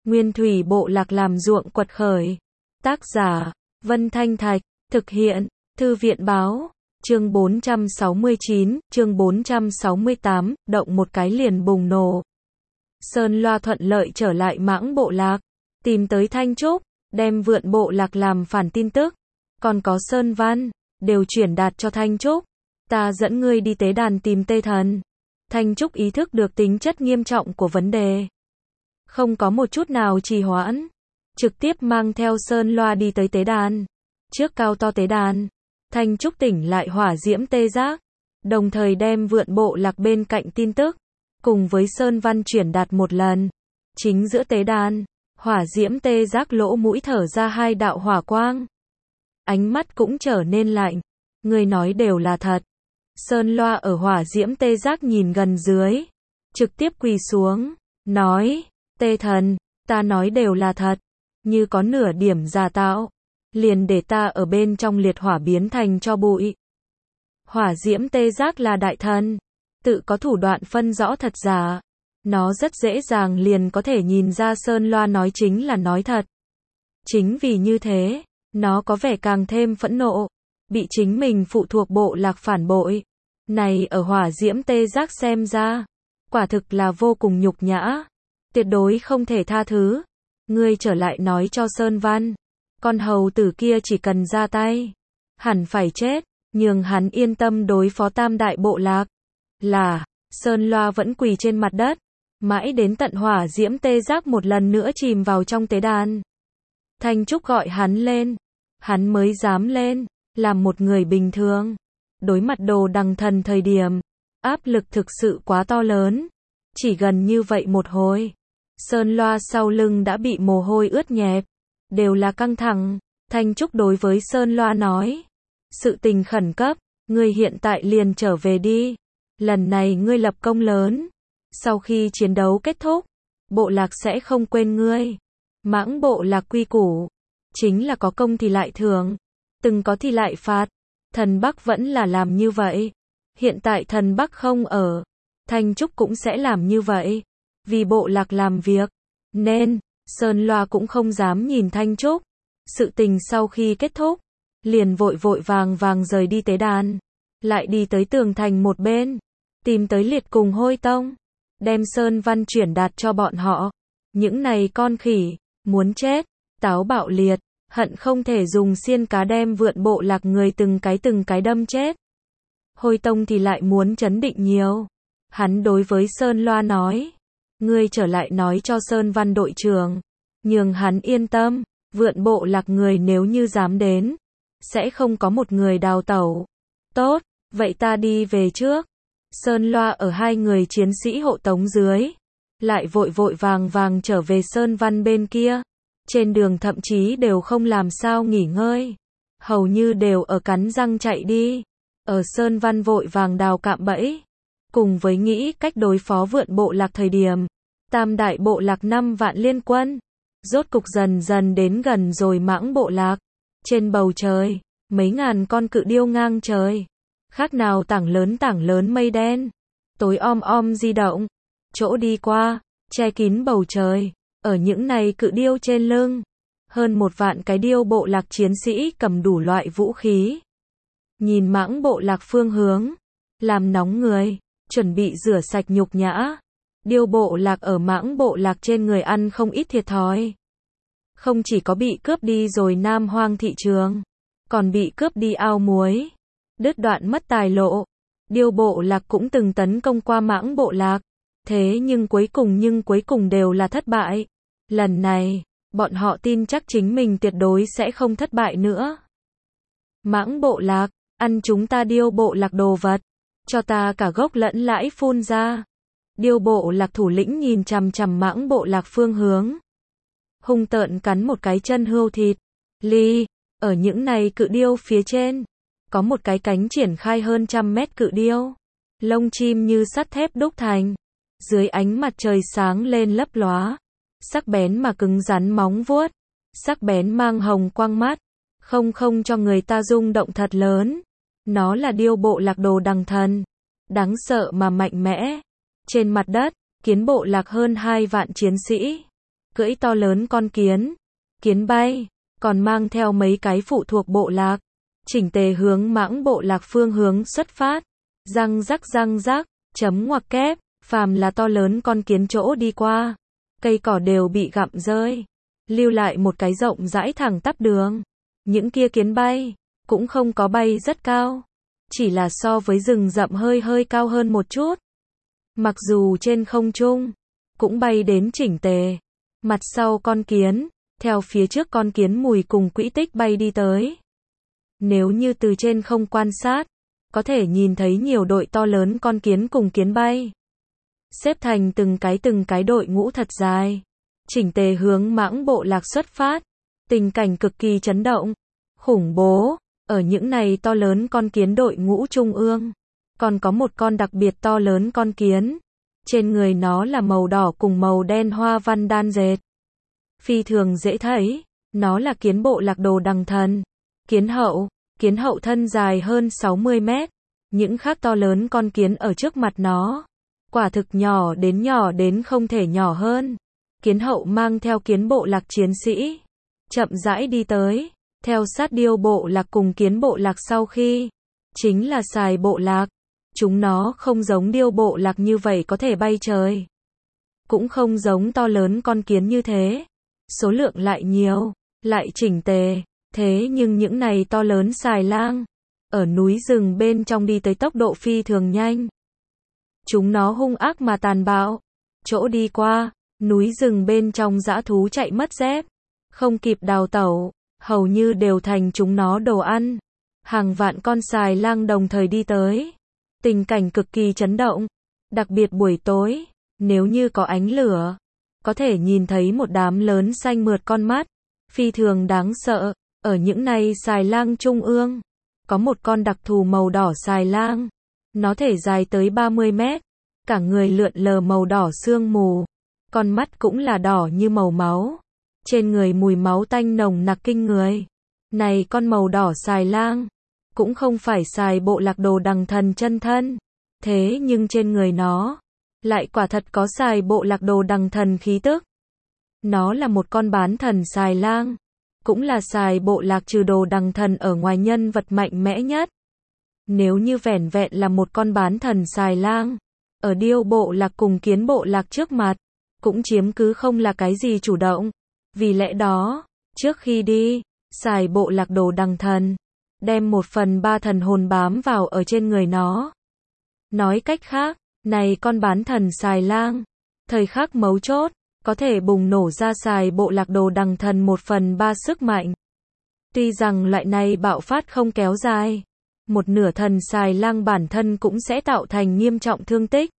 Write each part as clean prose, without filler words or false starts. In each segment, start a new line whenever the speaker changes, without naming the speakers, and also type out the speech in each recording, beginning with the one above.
Nguyên thủy bộ lạc làm ruộng quật khởi. Tác giả, Vân Thanh Thạch, thực hiện, Thư viện báo. Chương 469, chương 468, động một cái liền bùng nổ. Sơn Loa thuận lợi trở lại Mãng bộ lạc, tìm tới Thanh Trúc, đem Vượn bộ lạc làm phản tin tức, còn có Sơn Văn, đều chuyển đạt cho Thanh Trúc. Ta dẫn ngươi đi tế đàn tìm Tê Thần. Thanh Trúc ý thức được tính chất nghiêm trọng của vấn đề, không có một chút nào trì hoãn, trực tiếp mang theo Sơn Loa đi tới tế đàn. Trước cao to tế đàn, Thanh Trúc tỉnh lại hỏa diễm tê giác, đồng thời đem Vượn bộ lạc bên cạnh tin tức, cùng với Sơn Văn chuyển đạt một lần. Chính giữa tế đàn, hỏa diễm tê giác lỗ mũi thở ra hai đạo hỏa quang. Ánh mắt cũng trở nên lạnh. Người nói đều là thật. Sơn Loa ở hỏa diễm tê giác nhìn gần dưới, trực tiếp quỳ xuống, nói, Tê Thần, ta nói đều là thật, như có nửa điểm giả tạo, liền để ta ở bên trong liệt hỏa biến thành cho bụi. Hỏa diễm tê giác là đại thần, tự có thủ đoạn phân rõ thật giả, nó rất dễ dàng liền có thể nhìn ra Sơn Loa nói chính là nói thật. Chính vì như thế, nó có vẻ càng thêm phẫn nộ, bị chính mình phụ thuộc bộ lạc phản bội. Này ở hỏa diễm tê giác xem ra, quả thực là vô cùng nhục nhã, tuyệt đối không thể tha thứ. Ngươi trở lại nói cho Sơn Văn, con hầu tử kia chỉ cần ra tay, hẳn phải chết, nhường hắn yên tâm đối phó tam đại bộ lạc. Là, Sơn Loa vẫn quỳ trên mặt đất, mãi đến tận hỏa diễm tê giác một lần nữa chìm vào trong tế đàn. Thanh Trúc gọi hắn lên, hắn mới dám lên, làm một người bình thường. Đối mặt Đồ Đằng Thần thời điểm, áp lực thực sự quá to lớn. Chỉ gần như vậy một hồi, Sơn Loa sau lưng đã bị mồ hôi ướt nhẹp, đều là căng thẳng. Thanh Trúc đối với Sơn Loa nói, sự tình khẩn cấp, ngươi hiện tại liền trở về đi. Lần này ngươi lập công lớn, sau khi chiến đấu kết thúc, bộ lạc sẽ không quên ngươi. Mãng bộ lạc quy củ, chính là có công thì lại thưởng, từng có thì lại phạt. Thần Bắc vẫn là làm như vậy. Hiện tại thần Bắc không ở, Thanh Trúc cũng sẽ làm như vậy. Vì bộ lạc làm việc, nên, Sơn Loa cũng không dám nhìn Thanh Trúc. Sự tình sau khi kết thúc, liền vội vội vàng rời đi tế đàn. Lại đi tới tường thành một bên, tìm tới Liệt cùng Hôi Tông, đem Sơn Văn chuyển đạt cho bọn họ. Những này con khỉ, muốn chết, táo bạo liệt, hận không thể dùng xiên cá đem Vượn bộ lạc người từng cái đâm chết. Hôi Tông thì lại muốn trấn định nhiều. Hắn đối với Sơn Loa nói, ngươi trở lại nói cho Sơn Văn đội trưởng, nhường hắn yên tâm, Vượn bộ lạc người nếu như dám đến, sẽ không có một người đào tẩu. Tốt, vậy ta đi về trước. Sơn Loa ở hai người chiến sĩ hộ tống dưới, lại vội vội vàng trở về Sơn Văn bên kia. Trên đường thậm chí đều không làm sao nghỉ ngơi, hầu như đều ở cắn răng chạy đi. Ở Sơn Văn vội vàng đào cạm bẫy, cùng với nghĩ cách đối phó Vượn bộ lạc thời điểm, tam đại bộ lạc 5 vạn liên quân, rốt cục dần dần đến gần rồi Mãng bộ lạc. Trên bầu trời, mấy ngàn con cự điêu ngang trời, khác nào tảng lớn mây đen, tối om di động, chỗ đi qua, che kín bầu trời. Ở những này cự điêu trên lưng, hơn 1 vạn cái điêu bộ lạc chiến sĩ cầm đủ loại vũ khí. Nhìn Mãng bộ lạc phương hướng, làm nóng người, chuẩn bị rửa sạch nhục nhã. Điêu bộ lạc ở Mãng bộ lạc trên người ăn không ít thiệt thòi. Không chỉ có bị cướp đi rồi Nam Hoang thị trường, còn bị cướp đi ao muối, đứt đoạn mất tài lộ. Điêu bộ lạc cũng từng tấn công qua Mãng bộ lạc. Thế nhưng cuối cùng đều là thất bại. Lần này, bọn họ tin chắc chính mình tuyệt đối sẽ không thất bại nữa. Mãng bộ lạc, ăn chúng ta điêu bộ lạc đồ vật, cho ta cả gốc lẫn lãi phun ra. Điêu bộ lạc thủ lĩnh nhìn chằm chằm Mãng bộ lạc phương hướng, hung tợn cắn một cái chân hươu thịt. Ở những này cự điêu phía trên, có một cái cánh triển khai hơn 100 mét cự điêu, lông chim như sắt thép đúc thành. Dưới ánh mặt trời sáng lên lấp lóa, sắc bén mà cứng rắn móng vuốt, sắc bén mang hồng quang mắt, không cho người ta rung động thật lớn. Nó là điêu bộ lạc Đồ Đằng Thần, đáng sợ mà mạnh mẽ. Trên mặt đất, kiến bộ lạc hơn 2 vạn chiến sĩ, cưỡi to lớn con kiến. Kiến bay, còn mang theo mấy cái phụ thuộc bộ lạc. Chỉnh tề hướng mãng bộ lạc phương hướng xuất phát. Răng rắc, chấm ngoặc kép, phàm là to lớn con kiến chỗ đi qua. Cây cỏ đều bị gặm rơi. Lưu lại một cái rộng rãi thẳng tắp đường. Những kia kiến bay, cũng không có bay rất cao. Chỉ là so với rừng rậm hơi cao hơn một chút. Mặc dù trên không trung, cũng bay đến chỉnh tề. Mặt sau con kiến, theo phía trước con kiến mùi cùng quỹ tích bay đi tới. Nếu như từ trên không quan sát, có thể nhìn thấy nhiều đội to lớn con kiến cùng kiến bay. Xếp thành từng cái đội ngũ thật dài. Chỉnh tề hướng mãng bộ lạc xuất phát. Tình cảnh cực kỳ chấn động, khủng bố. Ở những này to lớn con kiến đội ngũ trung ương, còn có một con đặc biệt to lớn con kiến. Trên người nó là màu đỏ cùng màu đen hoa văn đan dệt. Phi thường dễ thấy, nó là kiến bộ lạc Đồ Đằng Thần. Kiến hậu thân dài hơn 60 mét. Những khác to lớn con kiến ở trước mặt nó, quả thực nhỏ đến không thể nhỏ hơn. Kiến hậu mang theo kiến bộ lạc chiến sĩ, chậm rãi đi tới, theo sát điêu bộ lạc cùng kiến bộ lạc sau khi, chính là sài bộ lạc. Chúng nó không giống điêu bộ lạc như vậy có thể bay trời. Cũng không giống to lớn con kiến như thế. Số lượng lại nhiều, lại chỉnh tề. Thế nhưng những này to lớn xài lang, ở núi rừng bên trong đi tới tốc độ phi thường nhanh. Chúng nó hung ác mà tàn bạo. Chỗ đi qua, núi rừng bên trong dã thú chạy mất dép. Không kịp đào tẩu, hầu như đều thành chúng nó đồ ăn. Hàng vạn con xài lang đồng thời đi tới. Tình cảnh cực kỳ chấn động. Đặc biệt buổi tối, nếu như có ánh lửa, có thể nhìn thấy một đám lớn xanh mượt con mắt. Phi thường đáng sợ. Ở những này xài lang trung ương, có một con đặc thù màu đỏ xài lang. Nó thể dài tới 30 mét. Cả người lượn lờ màu đỏ sương mù. Con mắt cũng là đỏ như màu máu. Trên người mùi máu tanh nồng nặc kinh người. Này con màu đỏ xài lang, cũng không phải xài bộ lạc Đồ Đằng Thần chân thân. Thế nhưng trên người nó, lại quả thật có xài bộ lạc Đồ Đằng Thần khí tức. Nó là một con bán thần xài lang. Cũng là xài bộ lạc trừ Đồ Đằng Thần ở ngoài nhân vật mạnh mẽ nhất. Nếu như vẻn vẹn là một con bán thần xài lang, ở điêu bộ lạc cùng kiến bộ lạc trước mặt, cũng chiếm cứ không là cái gì chủ động. Vì lẽ đó, trước khi đi, xài bộ lạc Đồ Đằng Thần, đem 1/3 thần hồn bám vào ở trên người nó. Nói cách khác, này con bán thần xài lang, thời khắc mấu chốt, có thể bùng nổ ra xài bộ lạc Đồ Đằng Thần 1/3 sức mạnh. Tuy rằng loại này bạo phát không kéo dài, một nửa thần xài lang bản thân cũng sẽ tạo thành nghiêm trọng thương tích.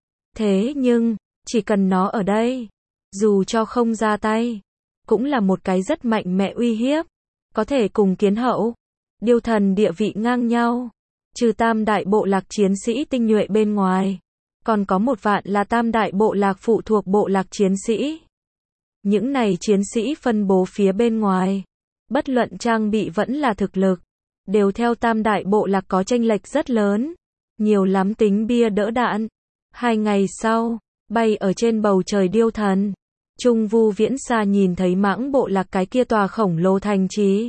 Thế nhưng, chỉ cần nó ở đây, dù cho không ra tay, cũng là một cái rất mạnh mẽ uy hiếp, có thể cùng kiến hậu, điêu thần địa vị ngang nhau. Trừ tam đại bộ lạc chiến sĩ tinh nhuệ bên ngoài, còn có 1 vạn là tam đại bộ lạc phụ thuộc bộ lạc chiến sĩ. Những này chiến sĩ phân bố phía bên ngoài, bất luận trang bị vẫn là thực lực, đều theo tam đại bộ lạc có chênh lệch rất lớn, nhiều lắm tính bia đỡ đạn. 2 ngày sau, bay ở trên bầu trời điêu thần, Trung Vu Viễn xa nhìn thấy mãng bộ lạc cái kia tòa khổng lồ thành trì.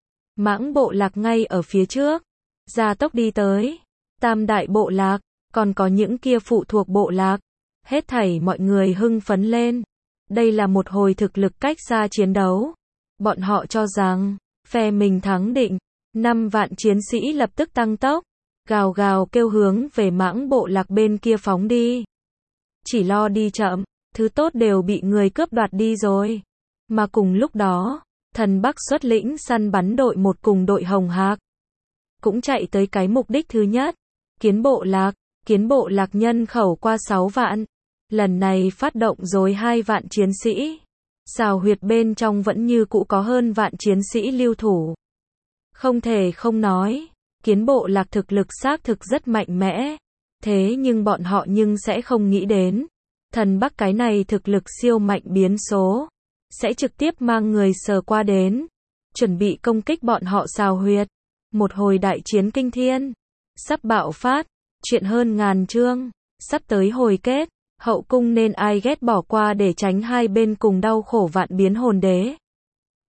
Mãng bộ lạc ngay ở phía trước, gia tốc đi tới. Tam đại bộ lạc, còn có những kia phụ thuộc bộ lạc, hết thảy mọi người hưng phấn lên. Đây là một hồi thực lực cách xa chiến đấu. Bọn họ cho rằng, phe mình thắng định. 5 vạn chiến sĩ lập tức tăng tốc, gào gào kêu hướng về mãng bộ lạc bên kia phóng đi. Chỉ lo đi chậm, thứ tốt đều bị người cướp đoạt đi rồi. Mà cùng lúc đó, thần Bắc xuất lĩnh săn bắn đội 1 cùng đội Hồng Hạc cũng chạy tới cái mục đích thứ nhất. Kiến bộ lạc nhân khẩu qua 6 vạn. Lần này phát động rồi 2 vạn chiến sĩ. Xào huyệt bên trong vẫn như cũ có hơn vạn chiến sĩ lưu thủ. Không thể không nói, kiến bộ lạc thực lực xác thực rất mạnh mẽ. Thế nhưng bọn họ sẽ không nghĩ đến, thần Bắc cái này thực lực siêu mạnh biến số, sẽ trực tiếp mang người sờ qua đến, chuẩn bị công kích bọn họ xào huyệt. Một hồi đại chiến kinh thiên, sắp bạo phát, chuyện hơn ngàn chương, sắp tới hồi kết. Hậu cung nên ai ghét bỏ qua để tránh hai bên cùng đau khổ vạn biến hồn đế.